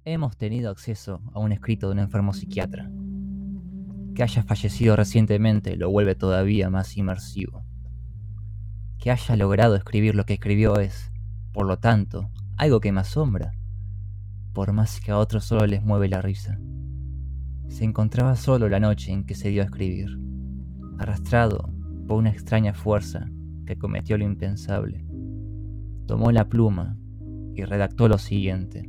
Hemos tenido acceso a un escrito de un enfermo psiquiatra. Que haya fallecido recientemente lo vuelve todavía más inmersivo. Que haya logrado escribir lo que escribió es, por lo tanto, algo que me asombra, por más que a otros solo les mueve la risa. Se encontraba solo la noche en que se dio a escribir, arrastrado por una extraña fuerza que cometió lo impensable. Tomó la pluma y redactó lo siguiente.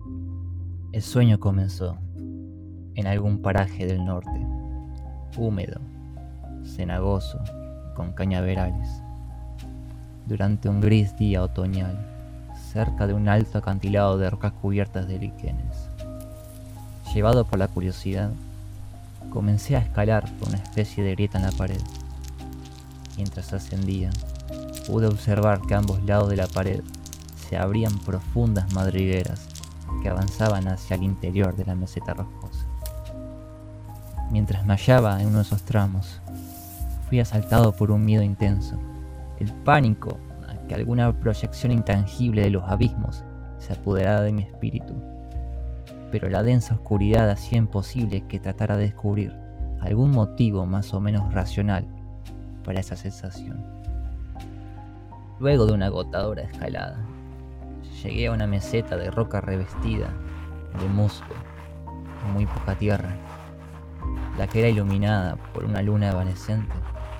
El sueño comenzó en algún paraje del norte, húmedo, cenagoso, con cañaverales, durante un gris día otoñal, cerca de un alto acantilado de rocas cubiertas de líquenes. Llevado por la curiosidad, comencé a escalar por una especie de grieta en la pared. Mientras ascendía, pude observar que a ambos lados de la pared se abrían profundas madrigueras que avanzaban hacia el interior de la meseta rocosa. Mientras me hallaba en uno de esos tramos, fui asaltado por un miedo intenso, el pánico a que alguna proyección intangible de los abismos se apoderara de mi espíritu. Pero la densa oscuridad hacía imposible que tratara de descubrir algún motivo más o menos racional para esa sensación. Luego de una agotadora escalada, llegué a una meseta de roca revestida de musgo y muy poca tierra, la que era iluminada por una luna evanescente.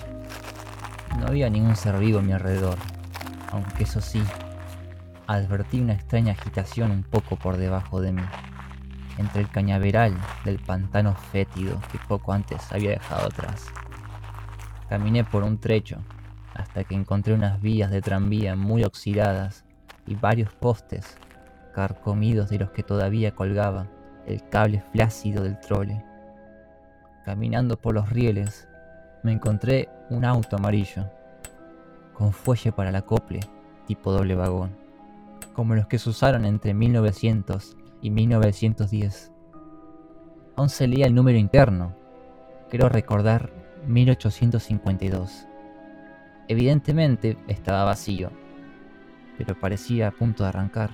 No había ningún ser vivo a mi alrededor, aunque eso sí, advertí una extraña agitación un poco por debajo de mí, entre el cañaveral del pantano fétido que poco antes había dejado atrás. Caminé por un trecho hasta que encontré unas vías de tranvía muy oxidadas y varios postes carcomidos de los que todavía colgaba el cable flácido del trole. Caminando por los rieles, me encontré un auto amarillo, con fuelle para el acople, tipo doble vagón, como los que se usaron entre 1900 y 1910. Aún se leía el número interno, creo recordar 1852. Evidentemente estaba vacío, pero parecía a punto de arrancar.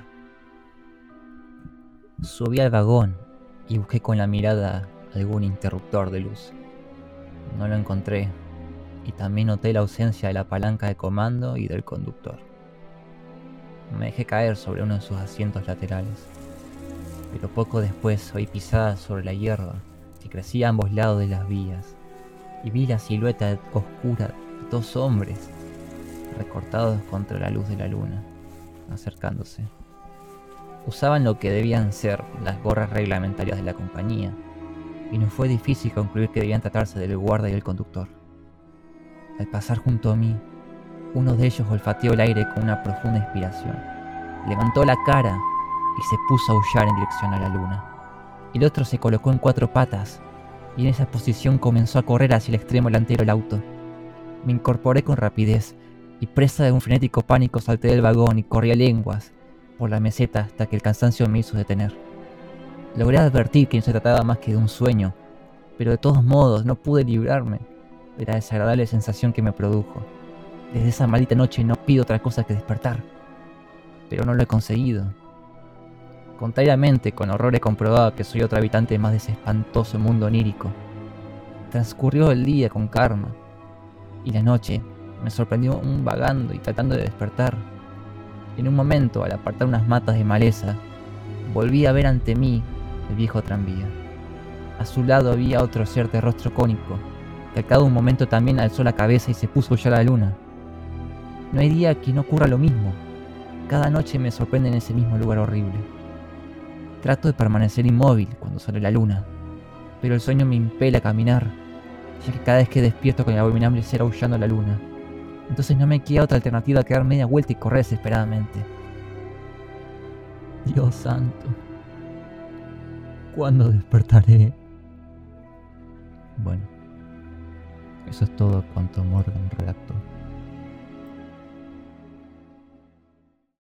Subí al vagón y busqué con la mirada algún interruptor de luz. No lo encontré, y también noté la ausencia de la palanca de comando y del conductor. Me dejé caer sobre uno de sus asientos laterales, pero poco después oí pisadas sobre la hierba que crecía a ambos lados de las vías, y vi la silueta oscura de dos hombres recortados contra la luz de la luna, acercándose. Usaban lo que debían ser las gorras reglamentarias de la compañía, y no fue difícil concluir que debían tratarse del guarda y el conductor. Al pasar junto a mí, uno de ellos olfateó el aire con una profunda inspiración, levantó la cara y se puso a aullar en dirección a la luna. El otro se colocó en cuatro patas y en esa posición comenzó a correr hacia el extremo delantero del auto. Me incorporé con rapidez y, presa de un frenético pánico, salté del vagón y corrí a lenguas por la meseta hasta que el cansancio me hizo detener. Logré advertir que no se trataba más que de un sueño, pero de todos modos no pude librarme de la desagradable sensación que me produjo. Desde esa maldita noche no pido otra cosa que despertar, pero no lo he conseguido. Contrariamente, con horror he comprobado que soy otro habitante más de ese espantoso mundo onírico. Transcurrió el día con calma, y la noche me sorprendió un vagando y tratando de despertar. En un momento, al apartar unas matas de maleza, volví a ver ante mí el viejo tranvía. A su lado había otro ser de rostro cónico, que a cada un momento también alzó la cabeza y se puso a aullar a la luna. No hay día que no ocurra lo mismo. Cada noche me sorprende en ese mismo lugar horrible. Trato de permanecer inmóvil cuando sale la luna, pero el sueño me impele a caminar, ya que cada vez que despierto con el abominable ser aullando a la luna. Entonces no me queda otra alternativa que dar media vuelta y correr desesperadamente. Dios santo, ¿cuándo despertaré? Bueno, eso es todo cuanto Morgan redactó.